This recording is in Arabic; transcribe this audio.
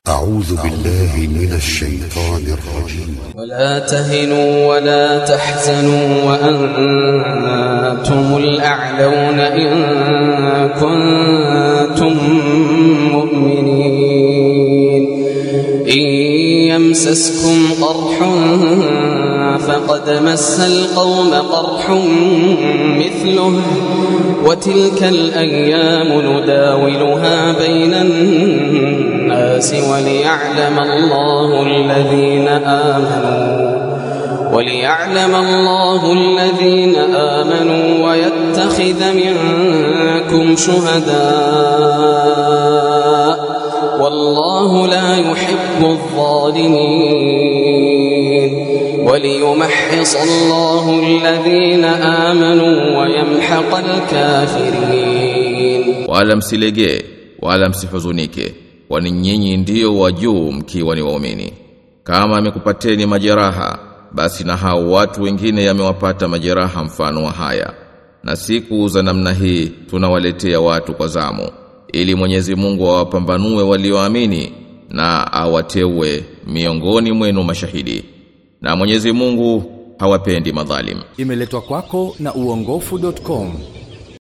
أعوذ بالله من الشيطان الرجيم. ولا تهنوا ولا تحزنوا وأنتم الأعلون إن كنتم مؤمنين. إن يمسسكم قرح فقد مس القوم قرح مثله وتلك الأيام نداولها بين الناس وليعلم الله الذين آمنوا ويتخذ منكم شهداء والله لا يحب الظالمين وليمحص الله الذين آمنوا ويمحق الكافرين. Wala msilegee wala msihuzunike, kwani nyinyi ndio wa juu mkiwa ni waumini. Kama amekupateni majeraha, basi na hao watu wengine yamewapata majeraha mfano wa haya. Na siku za namna hii tunawaletea watu kwa zamu, ili Mwenyezi Mungu awapambanue walioamini na awateue miongoni mwenu mashahidi. Na Mwenyezi Mungu hawapendi madhalim. Imeletwa kwako na uongofu.com.